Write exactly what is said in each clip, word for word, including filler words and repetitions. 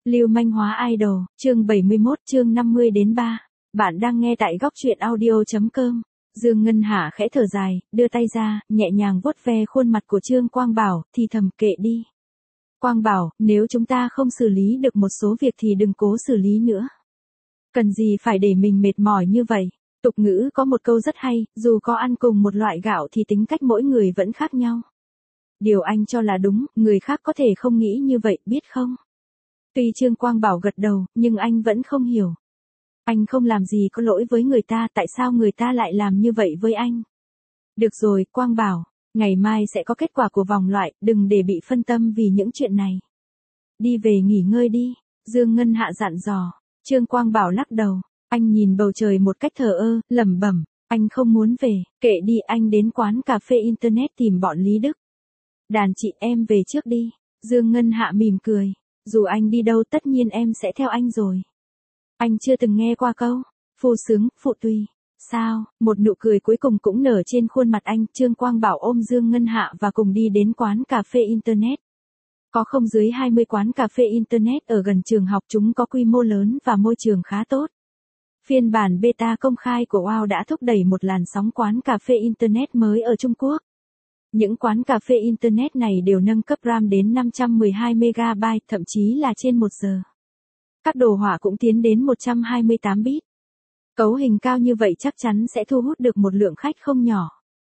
Lưu manh hóa idol, chương bảy mươi mốt, chương năm mươi đến ba. Bạn đang nghe tại góc truyện audio chấm com. Dương Ngân Hạ khẽ thở dài, đưa tay ra, nhẹ nhàng vuốt ve khuôn mặt của Trương Quang Bảo, thì thầm kệ đi. Quang Bảo, nếu chúng ta không xử lý được một số việc thì đừng cố xử lý nữa. Cần gì phải để mình mệt mỏi như vậy? Tục ngữ có một câu rất hay, dù có ăn cùng một loại gạo thì tính cách mỗi người vẫn khác nhau. Điều anh cho là đúng, người khác có thể không nghĩ như vậy, biết không? Tuy Trương Quang Bảo gật đầu, nhưng anh vẫn không hiểu. Anh không làm gì có lỗi với người ta, tại sao người ta lại làm như vậy với anh? Được rồi, Quang Bảo, ngày mai sẽ có kết quả của vòng loại, đừng để bị phân tâm vì những chuyện này. Đi về nghỉ ngơi đi, Dương Ngân Hạ dặn dò. Trương Quang Bảo lắc đầu, anh nhìn bầu trời một cách thờ ơ, lẩm bẩm, anh không muốn về, kệ đi, anh đến quán cà phê internet tìm bọn Lý Đức. Đàn chị em về trước đi, Dương Ngân Hạ mỉm cười. Dù anh đi đâu tất nhiên em sẽ theo anh rồi. Anh chưa từng nghe qua câu, phu sướng, phụ tùy. Sao, một nụ cười cuối cùng cũng nở trên khuôn mặt anh. Trương Quang Bảo ôm Dương Ngân Hạ và cùng đi đến quán cà phê internet. Có không dưới hai mươi quán cà phê internet ở gần trường học, chúng có quy mô lớn và môi trường khá tốt. Phiên bản beta công khai của Wow đã thúc đẩy một làn sóng quán cà phê internet mới ở Trung Quốc. Những quán cà phê internet này đều nâng cấp RAM đến năm trăm mười hai mê ga bai, thậm chí là trên một giờ. Các đồ họa cũng tiến đến một trăm hai mươi tám bit. Cấu hình cao như vậy chắc chắn sẽ thu hút được một lượng khách không nhỏ.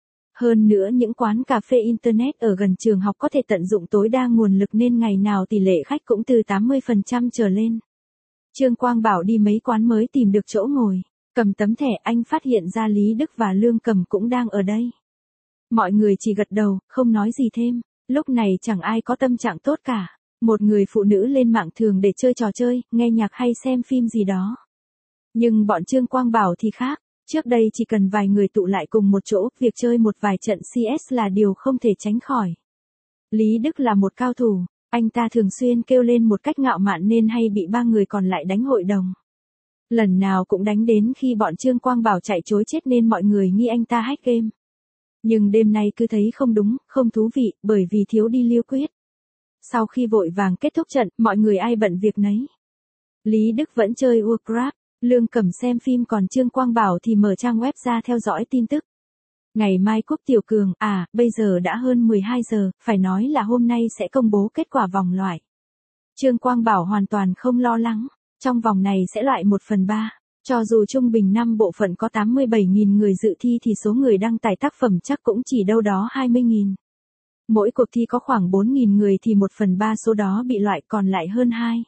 Hơn nữa những quán cà phê internet ở gần trường học có thể tận dụng tối đa nguồn lực nên ngày nào tỷ lệ khách cũng từ tám mươi phần trăm trở lên. Trương Quang Bảo đi mấy quán mới tìm được chỗ ngồi. Cầm tấm thẻ, anh phát hiện ra Lý Đức và Lương Cầm cũng đang ở đây. Mọi người chỉ gật đầu, không nói gì thêm. Lúc này chẳng ai có tâm trạng tốt cả. Một người phụ nữ lên mạng thường để chơi trò chơi, nghe nhạc hay xem phim gì đó. Nhưng bọn Trương Quang Bảo thì khác. Trước đây chỉ cần vài người tụ lại cùng một chỗ, việc chơi một vài trận xê ét là điều không thể tránh khỏi. Lý Đức là một cao thủ. Anh ta thường xuyên kêu lên một cách ngạo mạn nên hay bị ba người còn lại đánh hội đồng. Lần nào cũng đánh đến khi bọn Trương Quang Bảo chạy trối chết nên mọi người nghi anh ta hack game. Nhưng đêm nay cứ thấy không đúng, không thú vị, bởi vì thiếu đi Liêu Quyết. Sau khi vội vàng kết thúc trận, mọi người ai bận việc nấy. Lý Đức vẫn chơi Warcraft, Lương Cầm xem phim, còn Trương Quang Bảo thì mở trang web ra theo dõi tin tức. Ngày mai Cúc Tiểu Cường, à, bây giờ đã hơn mười hai giờ, phải nói là hôm nay sẽ công bố kết quả vòng loại. Trương Quang Bảo hoàn toàn không lo lắng, trong vòng này sẽ loại một phần ba. Cho dù trung bình năm bộ phận có tám mươi bảy nghìn người dự thi thì số người đăng tải tác phẩm chắc cũng chỉ đâu đó hai mươi nghìn. Mỗi cuộc thi có khoảng bốn nghìn người thì một phần ba số đó bị loại, còn lại hơn hai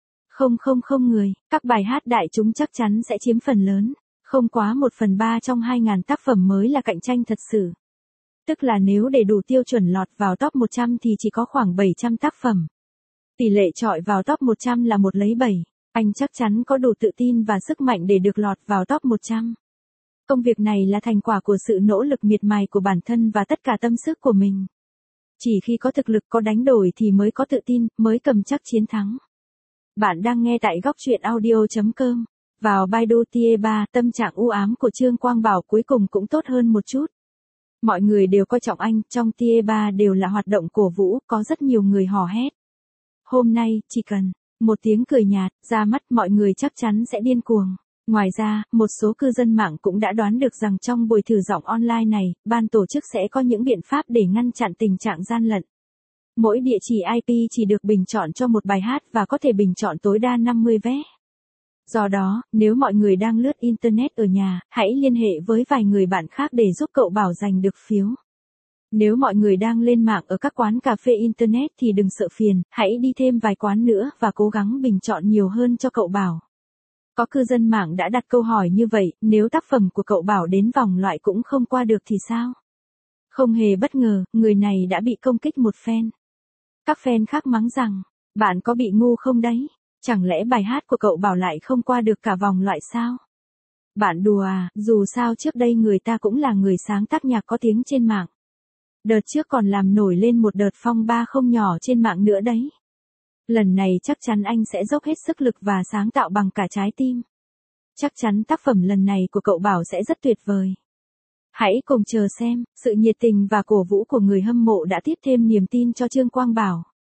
nghìn người. Các bài hát đại chúng chắc chắn sẽ chiếm phần lớn. Không quá một phần ba trong hai nghìn tác phẩm mới là cạnh tranh thật sự. Tức là nếu để đủ tiêu chuẩn lọt vào top một trăm thì chỉ có khoảng bảy trăm tác phẩm. Tỷ lệ chọi vào top một trăm là một lấy bảy. Anh chắc chắn có đủ tự tin và sức mạnh để được lọt vào top một trăm. Công việc này là thành quả của sự nỗ lực miệt mài của bản thân và tất cả tâm sức của mình. Chỉ khi có thực lực, có đánh đổi thì mới có tự tin, mới cầm chắc chiến thắng. Bạn đang nghe tại góc truyện audio chấm com. Vào Baidu Tier ba, tâm trạng u ám của Trương Quang Bảo cuối cùng cũng tốt hơn một chút. Mọi người đều coi trọng anh, trong Tier ba đều là hoạt động cổ vũ, có rất nhiều người hò hét. Hôm nay, chỉ cần một tiếng cười nhạt, ra mắt, mọi người chắc chắn sẽ điên cuồng. Ngoài ra, một số cư dân mạng cũng đã đoán được rằng trong buổi thử giọng online này, ban tổ chức sẽ có những biện pháp để ngăn chặn tình trạng gian lận. Mỗi địa chỉ i pê chỉ được bình chọn cho một bài hát và có thể bình chọn tối đa năm mươi vé. Do đó, nếu mọi người đang lướt Internet ở nhà, hãy liên hệ với vài người bạn khác để giúp cậu Bảo giành được phiếu. Nếu mọi người đang lên mạng ở các quán cà phê Internet thì đừng sợ phiền, hãy đi thêm vài quán nữa và cố gắng bình chọn nhiều hơn cho cậu Bảo. Có cư dân mạng đã đặt câu hỏi như vậy, nếu tác phẩm của cậu Bảo đến vòng loại cũng không qua được thì sao? Không hề bất ngờ, người này đã bị công kích một fan. Các fan khác mắng rằng, bạn có bị ngu không đấy? Chẳng lẽ bài hát của cậu Bảo lại không qua được cả vòng loại sao? Bạn đùa à, dù sao trước đây người ta cũng là người sáng tác nhạc có tiếng trên mạng. Đợt trước còn làm nổi lên một đợt phong ba không nhỏ trên mạng nữa đấy. Lần này chắc chắn anh sẽ dốc hết sức lực và sáng tạo bằng cả trái tim. Chắc chắn tác phẩm lần này của cậu Bảo sẽ rất tuyệt vời. Hãy cùng chờ xem, sự nhiệt tình và cổ vũ của người hâm mộ đã tiếp thêm niềm tin cho Trương Quang Bảo.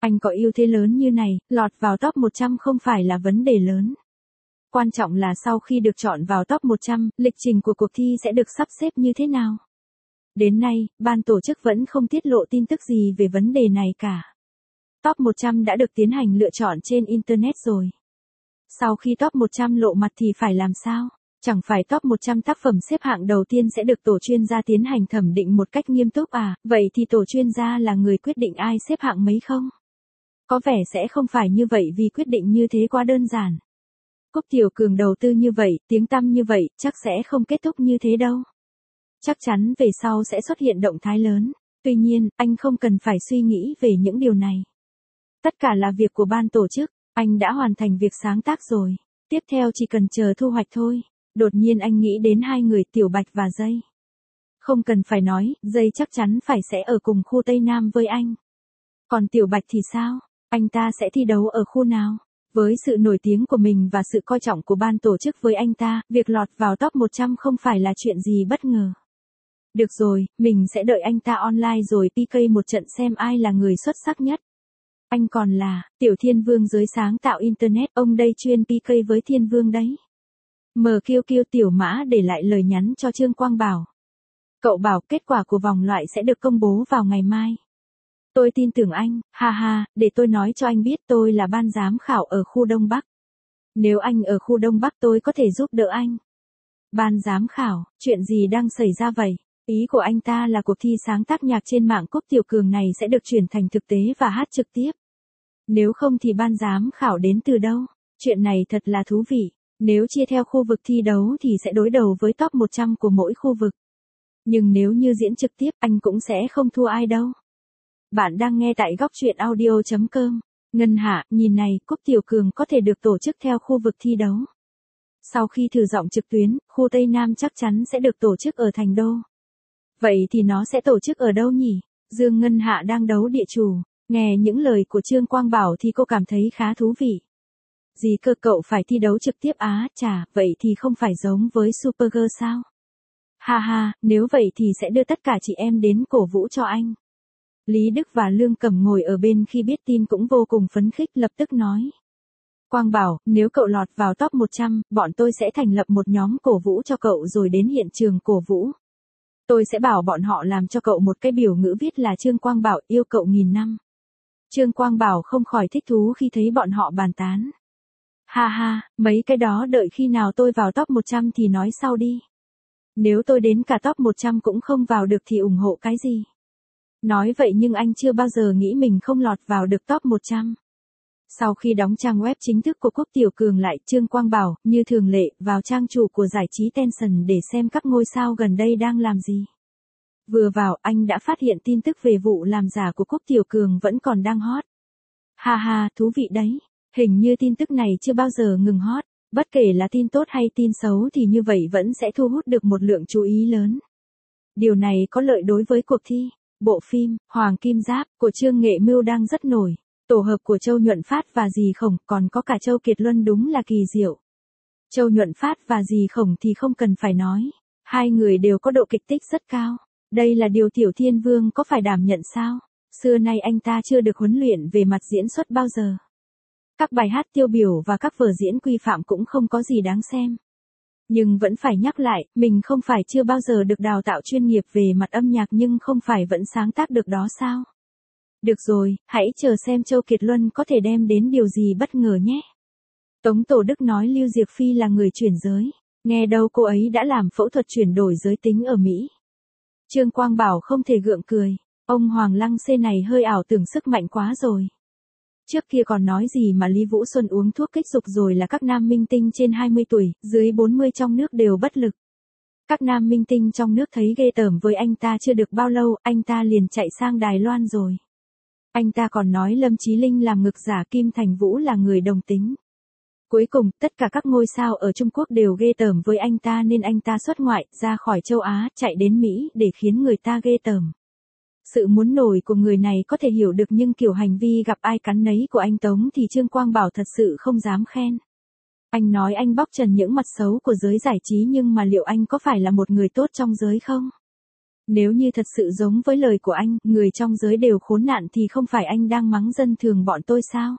Anh có ưu thế lớn như này, lọt vào top một trăm không phải là vấn đề lớn. Quan trọng là sau khi được chọn vào top một trăm, lịch trình của cuộc thi sẽ được sắp xếp như thế nào? Đến nay, ban tổ chức vẫn không tiết lộ tin tức gì về vấn đề này cả. Top một trăm đã được tiến hành lựa chọn trên Internet rồi. Sau khi top một trăm lộ mặt thì phải làm sao? Chẳng phải top một trăm tác phẩm xếp hạng đầu tiên sẽ được tổ chuyên gia tiến hành thẩm định một cách nghiêm túc à? Vậy thì tổ chuyên gia là người quyết định ai xếp hạng mấy không? Có vẻ sẽ không phải như vậy vì quyết định như thế quá đơn giản. Cúc Tiểu Cường đầu tư như vậy, tiếng tăm như vậy, chắc sẽ không kết thúc như thế đâu. Chắc chắn về sau sẽ xuất hiện động thái lớn. Tuy nhiên, anh không cần phải suy nghĩ về những điều này. Tất cả là việc của ban tổ chức, anh đã hoàn thành việc sáng tác rồi. Tiếp theo chỉ cần chờ thu hoạch thôi. Đột nhiên anh nghĩ đến hai người Tiểu Bạch và Dây. Không cần phải nói, Dây chắc chắn phải sẽ ở cùng khu Tây Nam với anh. Còn Tiểu Bạch thì sao? Anh ta sẽ thi đấu ở khu nào? Với sự nổi tiếng của mình và sự coi trọng của ban tổ chức với anh ta, việc lọt vào top một trăm không phải là chuyện gì bất ngờ. Được rồi, mình sẽ đợi anh ta online rồi pê ca một trận xem ai là người xuất sắc nhất. Anh còn là, Tiểu Thiên Vương giới sáng tạo Internet, ông đây chuyên pê ca với Thiên Vương đấy. Mờ kiêu kiêu Tiểu Mã để lại lời nhắn cho Trương Quang Bảo. Cậu bảo kết quả của vòng loại sẽ được công bố vào ngày mai. Tôi tin tưởng anh, ha ha, để tôi nói cho anh biết tôi là ban giám khảo ở khu Đông Bắc. Nếu anh ở khu Đông Bắc tôi có thể giúp đỡ anh. Ban giám khảo, chuyện gì đang xảy ra vậy? Ý của anh ta là cuộc thi sáng tác nhạc trên mạng Cúc Tiểu Cường này sẽ được chuyển thành thực tế và hát trực tiếp. Nếu không thì ban giám khảo đến từ đâu? Chuyện này thật là thú vị. Nếu chia theo khu vực thi đấu thì sẽ đối đầu với top một trăm của mỗi khu vực. Nhưng nếu như diễn trực tiếp anh cũng sẽ không thua ai đâu. Bạn đang nghe tại góc truyện audio chấm com. Ngân Hạ, nhìn này, Cúc Tiểu Cường có thể được tổ chức theo khu vực thi đấu. Sau khi thử giọng trực tuyến, khu Tây Nam chắc chắn sẽ được tổ chức ở Thành Đô. Vậy thì nó sẽ tổ chức ở đâu nhỉ? Dương Ngân Hạ đang đấu địa chủ. Nghe những lời của Trương Quang Bảo thì cô cảm thấy khá thú vị. Gì cơ cậu phải thi đấu trực tiếp á, chà, vậy thì không phải giống với Supergirl sao? Ha ha, nếu vậy thì sẽ đưa tất cả chị em đến cổ vũ cho anh. Lý Đức và Lương Cẩm ngồi ở bên khi biết tin cũng vô cùng phấn khích lập tức nói. Quang Bảo, nếu cậu lọt vào top một trăm, bọn tôi sẽ thành lập một nhóm cổ vũ cho cậu rồi đến hiện trường cổ vũ. Tôi sẽ bảo bọn họ làm cho cậu một cái biểu ngữ viết là Trương Quang Bảo yêu cậu nghìn năm. Trương Quang Bảo không khỏi thích thú khi thấy bọn họ bàn tán. Ha ha, mấy cái đó đợi khi nào tôi vào top một trăm thì nói sau đi. Nếu tôi đến cả top một trăm cũng không vào được thì ủng hộ cái gì? Nói vậy nhưng anh chưa bao giờ nghĩ mình không lọt vào được top một trăm. Sau khi đóng trang web chính thức của Cúc Tiểu Cường lại, Trương Quang Bảo, như thường lệ, vào trang chủ của giải trí Tension để xem các ngôi sao gần đây đang làm gì. Vừa vào, anh đã phát hiện tin tức về vụ làm giả của Cúc Tiểu Cường vẫn còn đang hot. Ha ha, thú vị đấy. Hình như tin tức này chưa bao giờ ngừng hot. Bất kể là tin tốt hay tin xấu thì như vậy vẫn sẽ thu hút được một lượng chú ý lớn. Điều này có lợi đối với cuộc thi. Bộ phim Hoàng Kim Giáp của Trương Nghệ Mưu đang rất nổi. Tổ hợp của Châu Nhuận Phát và Dì Khổng còn có cả Châu Kiệt Luân đúng là kỳ diệu. Châu Nhuận Phát và Dì Khổng thì không cần phải nói. Hai người đều có độ kịch tích rất cao. Đây là điều Tiểu Thiên Vương có phải đảm nhận sao? Xưa nay anh ta chưa được huấn luyện về mặt diễn xuất bao giờ. Các bài hát tiêu biểu và các vở diễn quy phạm cũng không có gì đáng xem. Nhưng vẫn phải nhắc lại, mình không phải chưa bao giờ được đào tạo chuyên nghiệp về mặt âm nhạc nhưng không phải vẫn sáng tác được đó sao? Được rồi, hãy chờ xem Châu Kiệt Luân có thể đem đến điều gì bất ngờ nhé. Tống Tổ Đức nói Lưu Diệc Phi là người chuyển giới. Nghe đâu cô ấy đã làm phẫu thuật chuyển đổi giới tính ở Mỹ. Trương Quang Bảo không thể gượng cười. Ông Hoàng Lăng Xê này hơi ảo tưởng sức mạnh quá rồi. Trước kia còn nói gì mà Lý Vũ Xuân uống thuốc kích dục rồi là các nam minh tinh trên hai mươi tuổi, dưới bốn mươi trong nước đều bất lực. Các nam minh tinh trong nước thấy ghê tởm với anh ta chưa được bao lâu, anh ta liền chạy sang Đài Loan rồi. Anh ta còn nói Lâm Chí Linh làm ngực giả, Kim Thành Vũ là người đồng tính. Cuối cùng, tất cả các ngôi sao ở Trung Quốc đều ghê tởm với anh ta nên anh ta xuất ngoại, ra khỏi châu Á, chạy đến Mỹ để khiến người ta ghê tởm. Sự muốn nổi của người này có thể hiểu được nhưng kiểu hành vi gặp ai cắn nấy của anh Tống thì Trương Quang Bảo thật sự không dám khen. Anh nói anh bóc trần những mặt xấu của giới giải trí nhưng mà liệu anh có phải là một người tốt trong giới không? Nếu như thật sự giống với lời của anh, người trong giới đều khốn nạn thì không phải anh đang mắng dân thường bọn tôi sao?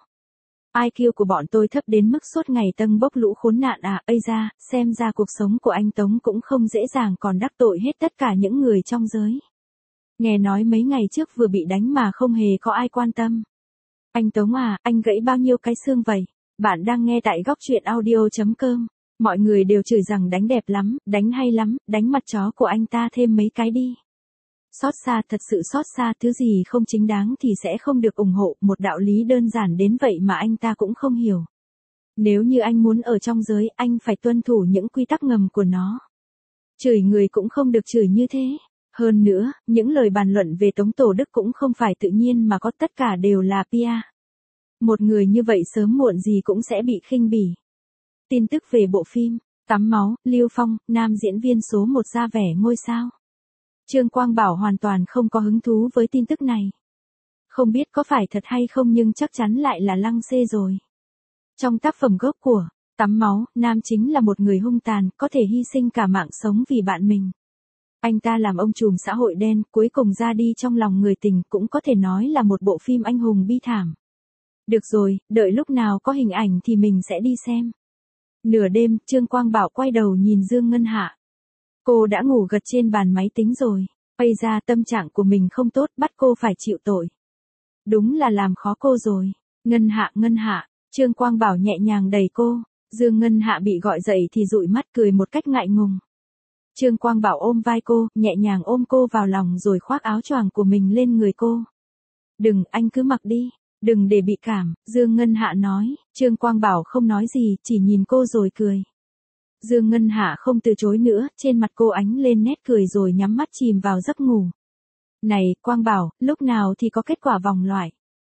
i kiu của bọn tôi thấp đến mức suốt ngày tâng bốc lũ khốn nạn à, ây ra, xem ra cuộc sống của anh Tống cũng không dễ dàng còn đắc tội hết tất cả những người trong giới. Nghe nói mấy ngày trước vừa bị đánh mà không hề có ai quan tâm. Anh Tống à, anh gãy bao nhiêu cái xương vậy? Bạn đang nghe tại góc truyện audio chấm com. Mọi người đều chửi rằng đánh đẹp lắm, đánh hay lắm, đánh mặt chó của anh ta thêm mấy cái đi. Xót xa, thật sự xót xa, thứ gì không chính đáng thì sẽ không được ủng hộ, một đạo lý đơn giản đến vậy mà anh ta cũng không hiểu. Nếu như anh muốn ở trong giới, anh phải tuân thủ những quy tắc ngầm của nó. Chửi người cũng không được chửi như thế. Hơn nữa, những lời bàn luận về Tống Tổ Đức cũng không phải tự nhiên mà có, tất cả đều là pê e. Một người như vậy sớm muộn gì cũng sẽ bị khinh bỉ. Tin tức về bộ phim Tắm máu, Lưu Phong, nam diễn viên số một ra vẻ ngôi sao. Trương Quang Bảo hoàn toàn không có hứng thú với tin tức này. Không biết có phải thật hay không nhưng chắc chắn lại là lăng xê rồi. Trong tác phẩm gốc của Tắm máu, nam chính là một người hung tàn, có thể hy sinh cả mạng sống vì bạn mình. Anh ta làm ông trùm xã hội đen, cuối cùng ra đi trong lòng người tình, cũng có thể nói là một bộ phim anh hùng bi thảm. Được rồi, đợi lúc nào có hình ảnh thì mình sẽ đi xem. Nửa đêm, Trương Quang Bảo quay đầu nhìn Dương Ngân Hạ. Cô đã ngủ gật trên bàn máy tính rồi. Bây ra tâm trạng của mình không tốt, bắt cô phải chịu tội. Đúng là làm khó cô rồi. Ngân Hạ, Ngân Hạ, Trương Quang Bảo nhẹ nhàng đẩy cô. Dương Ngân Hạ bị gọi dậy thì dụi mắt cười một cách ngại ngùng. Trương Quang Bảo ôm vai cô, nhẹ nhàng ôm cô vào lòng rồi khoác áo choàng của mình lên người cô. Đừng, anh cứ mặc đi. Đừng để bị cảm, Dương Ngân Hạ nói. Trương Quang Bảo không nói gì, chỉ nhìn cô rồi cười. Dương Ngân Hạ không từ chối nữa, trên mặt cô ánh lên nét cười rồi nhắm mắt chìm vào giấc ngủ. Này, Quang Bảo, lúc nào thì có kết quả vòng loại?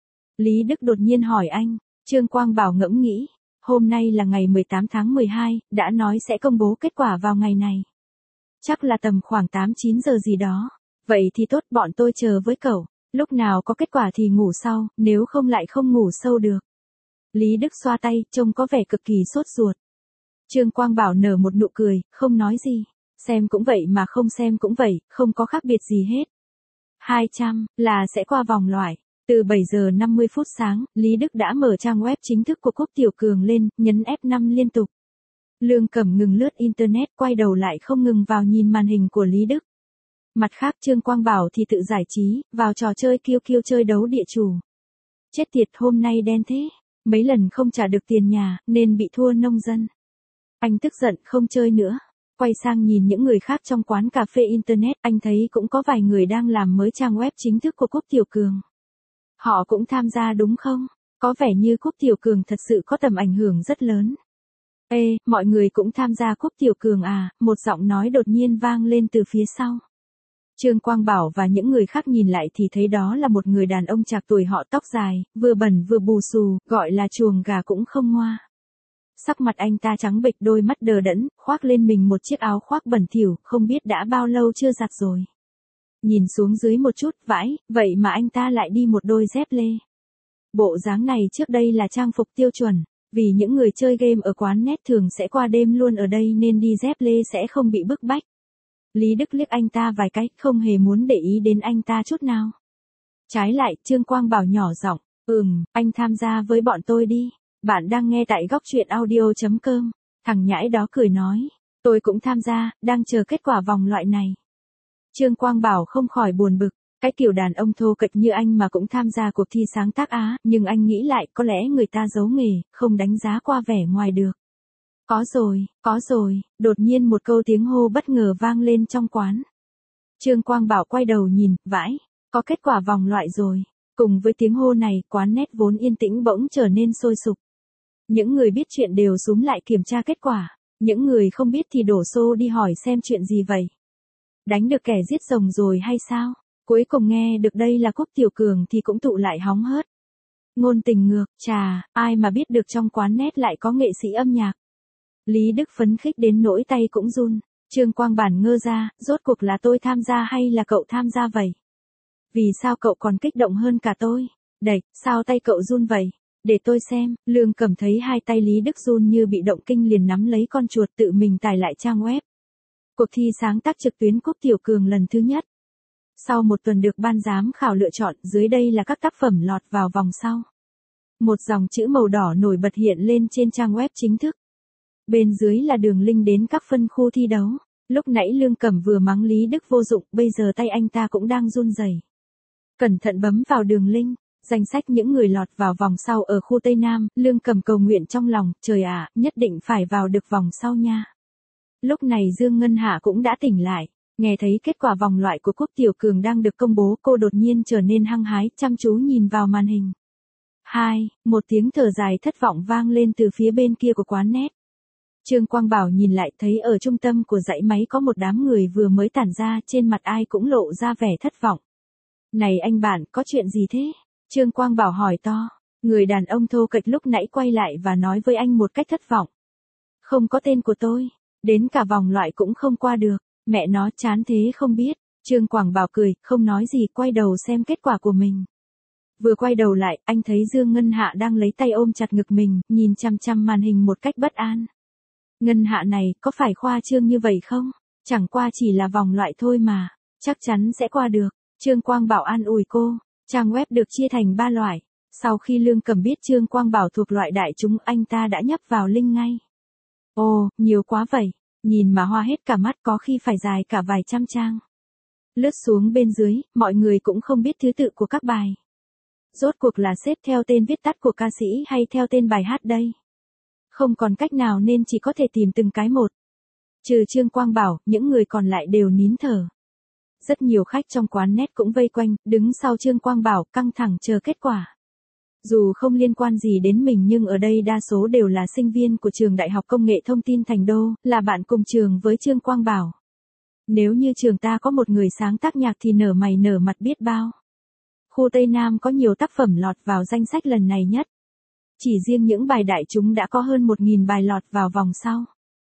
Lý Đức đột nhiên hỏi anh. Trương Quang Bảo ngẫm nghĩ. Hôm nay là ngày mười tám tháng mười hai, đã nói sẽ công bố kết quả vào ngày này. Chắc là tầm khoảng tám chín giờ gì đó. Vậy thì tốt, bọn tôi chờ với cậu. Lúc nào có kết quả thì ngủ sau, nếu không lại không ngủ sâu được. Lý Đức xoa tay, trông có vẻ cực kỳ sốt ruột. Trương Quang Bảo nở một nụ cười, không nói gì. Xem cũng vậy mà không xem cũng vậy, không có khác biệt gì hết. hai trăm, là sẽ qua vòng loại. Từ bảy giờ năm mươi phút sáng, Lý Đức đã mở trang web chính thức của Cúc Tiểu Cường lên, nhấn ép năm liên tục. Lương Cẩm ngừng lướt internet, quay đầu lại không ngừng vào nhìn màn hình của Lý Đức. Mặt khác Trương Quang Bảo thì tự giải trí, vào trò chơi kiêu kiêu chơi đấu địa chủ. Chết tiệt, hôm nay đen thế. Mấy lần không trả được tiền nhà, nên bị thua nông dân. Anh tức giận không chơi nữa. Quay sang nhìn những người khác trong quán cà phê internet, anh thấy cũng có vài người đang làm mới trang web chính thức của Cúc Tiểu Cường. Họ cũng tham gia đúng không? Có vẻ như Cúc Tiểu Cường thật sự có tầm ảnh hưởng rất lớn. Ê, mọi người cũng tham gia Cúc Tiểu Cường à? Một giọng nói đột nhiên vang lên từ phía sau. Trương Quang Bảo và những người khác nhìn lại thì thấy đó là một người đàn ông trạc tuổi họ, tóc dài, vừa bẩn vừa bù xù, gọi là chuồng gà cũng không ngoa. Sắc mặt anh ta trắng bệch, đôi mắt đờ đẫn, khoác lên mình một chiếc áo khoác bẩn thỉu, không biết đã bao lâu chưa giặt rồi. Nhìn xuống dưới một chút, vãi, vậy mà anh ta lại đi một đôi dép lê. Bộ dáng này trước đây là trang phục tiêu chuẩn, vì những người chơi game ở quán net thường sẽ qua đêm luôn ở đây nên đi dép lê sẽ không bị bức bách. Lý Đức liếc anh ta vài cái, không hề muốn để ý đến anh ta chút nào. Trái lại, Trương Quang Bảo nhỏ giọng, ừm, anh tham gia với bọn tôi đi. Bạn đang nghe tại góc truyện audio chấm com. Thằng nhãi đó cười nói, tôi cũng tham gia, đang chờ kết quả vòng loại này. Trương Quang Bảo không khỏi buồn bực, cái kiểu đàn ông thô kệch như anh mà cũng tham gia cuộc thi sáng tác á, nhưng anh nghĩ lại, có lẽ người ta giấu nghề, không đánh giá qua vẻ ngoài được. Có rồi, có rồi, đột nhiên một câu tiếng hô bất ngờ vang lên trong quán. Trương Quang Bảo quay đầu nhìn, vãi, có kết quả vòng loại rồi. Cùng với tiếng hô này, quán net vốn yên tĩnh bỗng trở nên sôi sục. Những người biết chuyện đều xúm lại kiểm tra kết quả, những người không biết thì đổ xô đi hỏi xem chuyện gì vậy. Đánh được kẻ giết rồng rồi hay sao? Cuối cùng nghe được đây là Cúc Tiểu Cường thì cũng tụ lại hóng hớt. Ngôn tình ngược, chà, ai mà biết được trong quán net lại có nghệ sĩ âm nhạc. Lý Đức phấn khích đến nỗi tay cũng run. Trương Quang Bản ngơ ra, rốt cuộc là tôi tham gia hay là cậu tham gia vậy? Vì sao cậu còn kích động hơn cả tôi? Đẩy, sao tay cậu run vậy? Để tôi xem. Lương Cẩm thấy hai tay Lý Đức run như bị động kinh liền nắm lấy con chuột tự mình tải lại trang web. Cuộc thi sáng tác trực tuyến Cúc Tiểu Cường lần thứ nhất. Sau một tuần được ban giám khảo lựa chọn, dưới đây là các tác phẩm lọt vào vòng sau. Một dòng chữ màu đỏ nổi bật hiện lên trên trang web chính thức. Bên dưới là đường link đến các phân khu thi đấu. Lúc nãy Lương Cẩm vừa mắng Lý Đức vô dụng, bây giờ tay anh ta cũng đang run rẩy. Cẩn thận bấm vào đường link. Danh sách những người lọt vào vòng sau ở khu Tây Nam, Lương Cẩm cầu nguyện trong lòng, trời ạ, nhất định phải vào được vòng sau nha. Lúc này Dương Ngân Hạ cũng đã tỉnh lại, nghe thấy kết quả vòng loại của Cúp Tiểu Cường đang được công bố, cô đột nhiên trở nên hăng hái, chăm chú nhìn vào màn hình. Hai, một tiếng thở dài thất vọng vang lên từ phía bên kia của quán net. Trương Quang Bảo nhìn lại thấy ở trung tâm của dãy máy có một đám người vừa mới tản ra, trên mặt ai cũng lộ ra vẻ thất vọng. Này anh bạn, có chuyện gì thế? Trương Quang Bảo hỏi to. Người đàn ông thô kệch lúc nãy quay lại và nói với anh một cách thất vọng. Không có tên của tôi, đến cả vòng loại cũng không qua được, mẹ nó chán thế không biết. Trương Quang Bảo cười, không nói gì, quay đầu xem kết quả của mình. Vừa quay đầu lại, anh thấy Dương Ngân Hạ đang lấy tay ôm chặt ngực mình, nhìn chăm chăm màn hình một cách bất an. Ngân Hạ này, có phải khoa trương như vậy không? Chẳng qua chỉ là vòng loại thôi mà, chắc chắn sẽ qua được. Trương Quang Bảo an ủi cô. Trang web được chia thành ba loại. Sau khi Lương Cẩm biết Trương Quang Bảo thuộc loại đại chúng, anh ta đã nhấp vào link ngay. Ồ, nhiều quá vậy. Nhìn mà hoa hết cả mắt, có khi phải dài cả vài trăm trang. Lướt xuống bên dưới, mọi người cũng không biết thứ tự của các bài. Rốt cuộc là xếp theo tên viết tắt của ca sĩ hay theo tên bài hát đây? Không còn cách nào nên chỉ có thể tìm từng cái một. Trừ Trương Quang Bảo, những người còn lại đều nín thở. Rất nhiều khách trong quán net cũng vây quanh, đứng sau Trương Quang Bảo, căng thẳng chờ kết quả. Dù không liên quan gì đến mình nhưng ở đây đa số đều là sinh viên của trường Đại học Công nghệ Thông tin Thành Đô, là bạn cùng trường với Trương Quang Bảo. Nếu như trường ta có một người sáng tác nhạc thì nở mày nở mặt biết bao. Khu Tây Nam có nhiều tác phẩm lọt vào danh sách lần này nhất. Chỉ riêng những bài đại chúng đã có hơn một nghìn bài lọt vào vòng sau.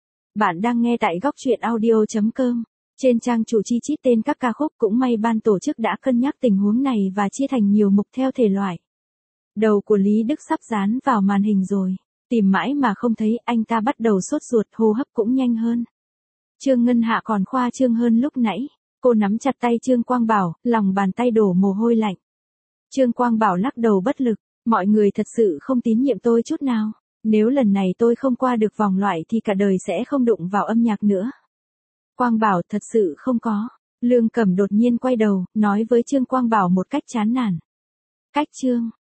Bạn đang nghe tại góc truyện audio chấm com. Trên trang chủ chi chít tên các ca khúc, cũng may ban tổ chức đã cân nhắc tình huống này và chia thành nhiều mục theo thể loại. Đầu của Lý Đức sắp dán vào màn hình rồi. Tìm mãi mà không thấy, anh ta bắt đầu sốt ruột, hô hấp cũng nhanh hơn. Trương Ngân Hạ còn khoa trương hơn lúc nãy. Cô nắm chặt tay Trương Quang Bảo, lòng bàn tay đổ mồ hôi lạnh. Trương Quang Bảo lắc đầu bất lực. Mọi người thật sự không tín nhiệm tôi chút nào. Nếu lần này tôi không qua được vòng loại thì cả đời sẽ không đụng vào âm nhạc nữa. Quang Bảo thật sự không có. Lương Cẩm đột nhiên quay đầu, nói với Trương Quang Bảo một cách chán nản. Cách Trương,